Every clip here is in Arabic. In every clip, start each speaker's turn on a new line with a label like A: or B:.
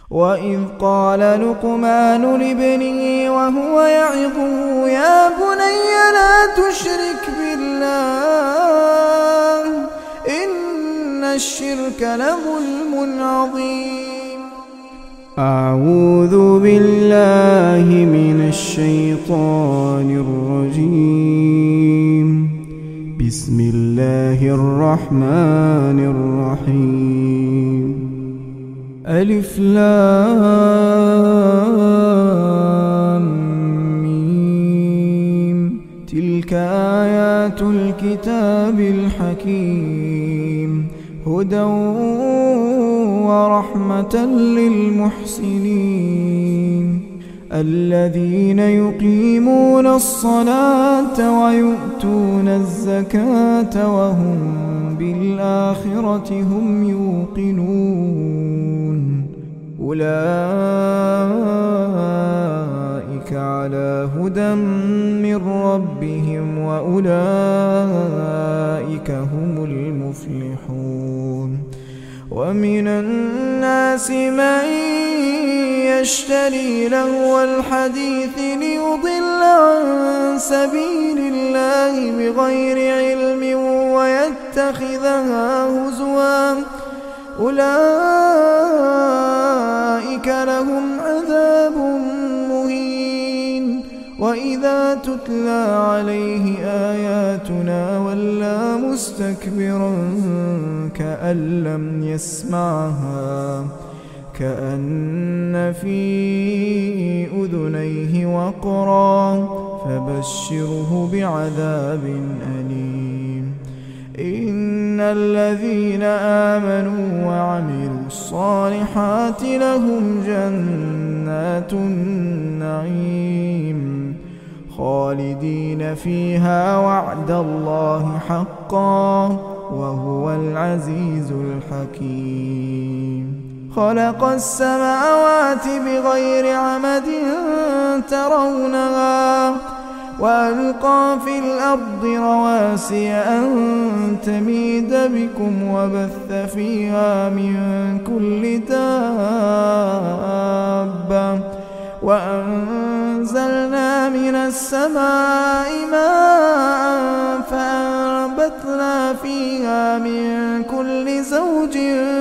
A: وإذ قال لقمان لابنه وهو يعظه يا بني لا تشرك بالله إن الشرك لظلم عظيم. أعوذ بالله من الشيطان الرجيم. بسم الله الرحمن الرحيم. ألف لام ميم. تلك آيات الكتاب الحكيم هدى ورحمة للمحسنين الذين يقيمون الصلاة ويؤتون الزكاة وهم بالآخرة هم يوقنون أولئك على هدى من ربهم وأولئك هم المفلحون. ومن الناس من يشتري لهو الحديث ليضل عن سبيل الله بغير علم ويتخذها هزوا أولئك لهم عذاب مهين. وإذا تتلى عليه آياتنا ولى مستكبرا كأن لم يسمعها كأن في أذنيه وقرا فبشره بعذاب أليم. إن الذين آمنوا وعملوا الصالحات لهم جنات النعيم خالدين فيها وعد الله حقا وهو العزيز الحكيم. خلق السماوات بغير عمد ترونها وألقى في الأرض رواسي أن تميد بكم وبث فيها من كل دابة وأنزلنا من السماء ماء فأنبتنا فيها من كل زوج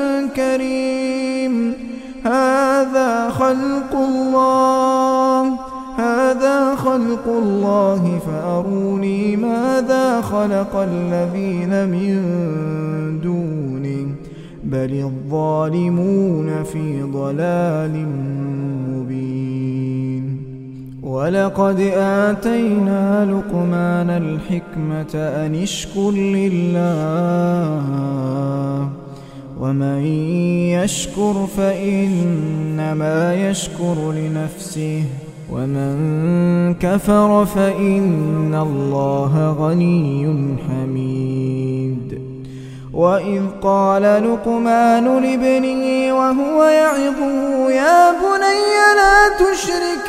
A: كريم. هذا خلق الله فأروني ماذا خلق الذين من دونه بل الظالمون في ضلال مبين. ولقد آتينا لقمان الحكمة أن اشكر لله ومن يشكر فإنما يشكر لنفسه ومن كفر فإن الله غني حميد. وإذ قال لقمان لابنه وهو يعظه يا بني لا تشرك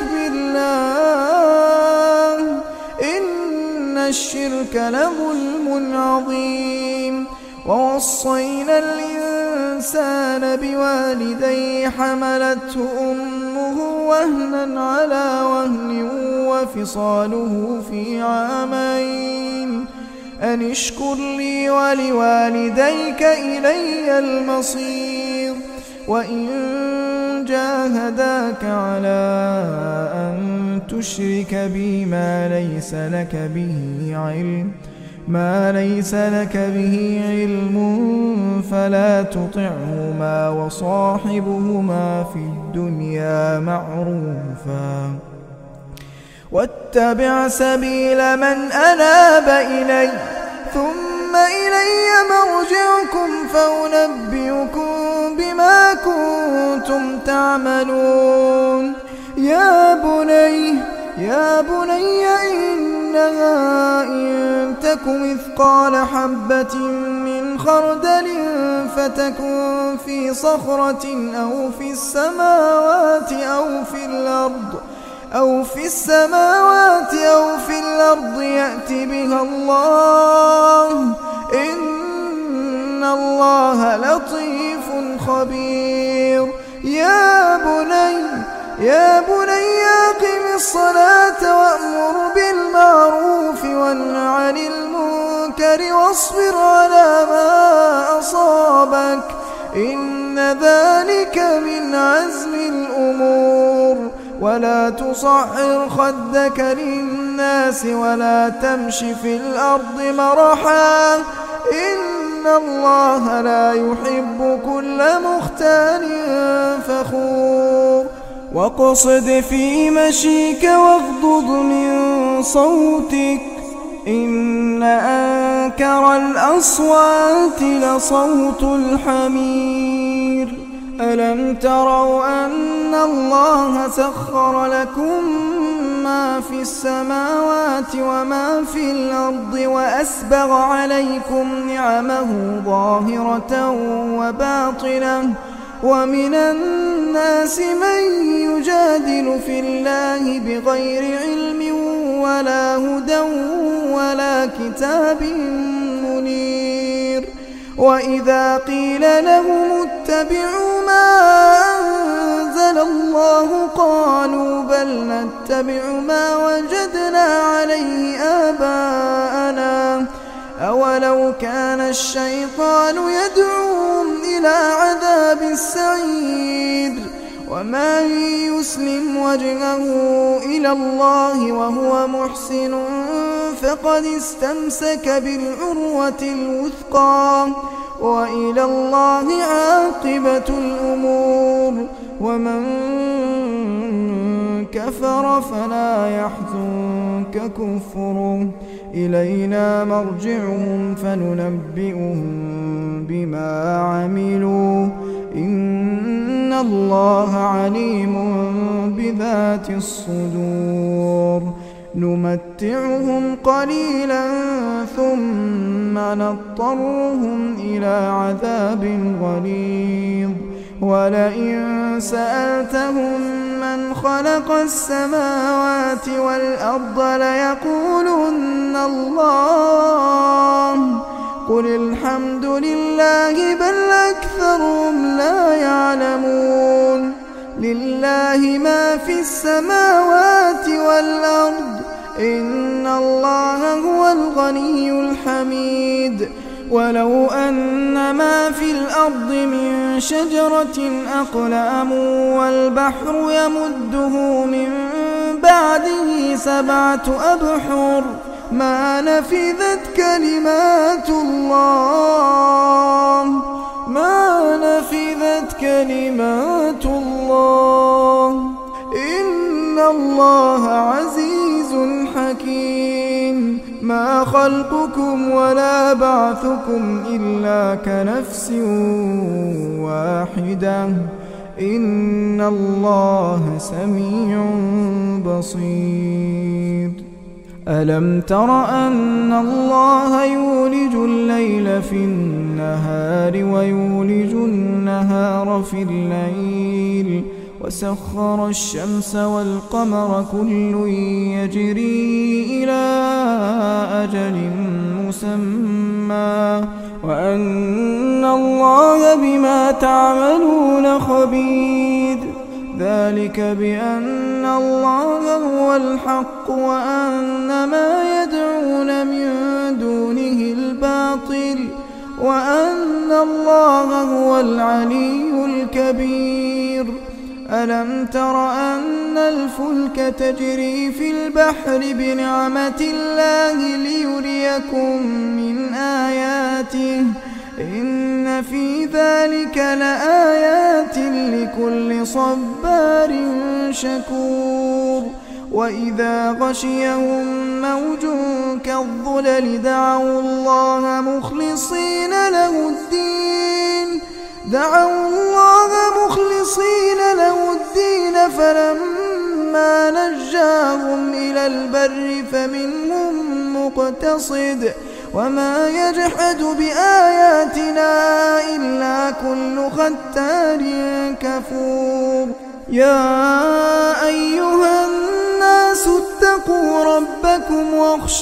A: بالله إن الشرك لظلم عظيم. ووصينا الإنسان بوالديه حملته أمه وهنا على وهن وفصاله في عامين أن اشكر لي ولوالديك إلي المصير. وإن جاهداك على أن تشرك بي ما ليس لك به علم فلا تطعهما وصاحبهما في الدنيا معروفا واتبع سبيل من أناب إلي ثم إلي مرجعكم فأنبئكم بما كنتم تعملون. يا بني إنها إن تك مثقال حبة من خردل فتكن في صخرة أو في السماوات أو في الأرض يأت بها الله إن الله لطيف خبير. يا يا بني أقم الصلاة وأمر بالمعروف وانه عن المنكر واصبر على ما أصابك إن ذلك من عزم الأمور ولا تصعر خدك للناس ولا تمش في الأرض مرحا إن الله لا يحب كل مختال فخور واقصد في مشيك واغضض من صوتك إن أنكر الأصوات لصوت الحمير ألم تروا أن الله سخر لكم ما في السماوات وما في الأرض وأسبغ عليكم نعمه ظاهرة وباطنة ومن الناس من يجادل في الله بغير علم ولا هدى ولا كتاب منير وإذا قيل لهم اتبعوا ما أنزل الله قالوا بل نتبع ما وجدنا عليه آباءنا أولو كان الشيطان يدعوهم إلى عذاب السعير ومن يسلم وجهه إلى الله وهو محسن فقد استمسك بالعروة الوثقى وإلى الله عاقبة الأمور ومن كفر فلا يحزنك كفره إلينا مرجعهم فننبئهم بما عملوا إن الله عليم بذات الصدور نمتعهم قليلا ثم نضطرهم إلى عذاب غليظ ولئن سألتهم من خلق السماوات والأرض ليقولن الله قل الحمد لله بل أكثرهم لا يعلمون لله ما في السماوات والأرض إن الله هو الغني الحميد ولو أن ما في الأرض من شجرة أقلام والبحر يمده من بعده 7 أبحر ما نفذت كلمات الله كلمات الله إن الله عزيز حكيم ما خلقكم ولا بعثكم إلا كنفس واحدة إن الله سميع بصير ألم تر أن الله يولج الليل في النهار ويولج النهار في الليل وسخر الشمس والقمر كل يجري إلى أجل مسمى وأن الله بما تعملون خبير ذلك بأن الله هو الحق وأن ما يدعون من دونه الباطل وأن الله هو العلي الكبير ألم تر أن الفلك تجري في البحر بنعمة الله ليريكم من آياته إن في ذلك لآيات لكل صبار شكور وإذا غشيهم موج كالظلل دعوا الله مخلصين له الدين فلما نجاهم إلى البر فمنهم مقتصد وما يجحد بآياتنا إلا كل ختار كفور يا أيها الناس اتقوا ربكم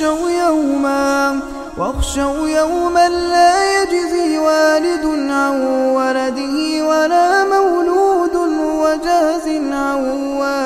A: واخشوا يوما لا يجزي والد عن ولده ولا مولود هو جاز عن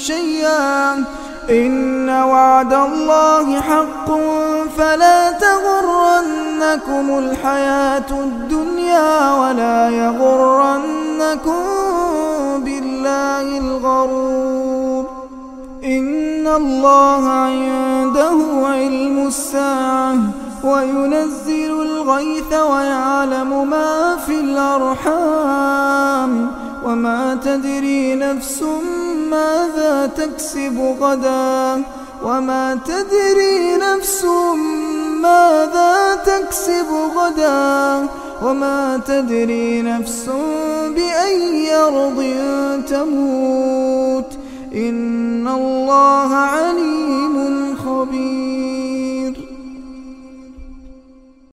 A: شيئا إن وعد الله حق فلا تغرنكم الحياة الدنيا ولا يغرنكم بالله الغرور إن الله عنده علم الساعة وينزل الغيث ويعلم ما في الأرحام وما تدري نفس ماذا تكسب غدا وما تدري نفس ماذا تكسب غدا وما تدري نفس بأي أرض تموت إن الله عليم خبير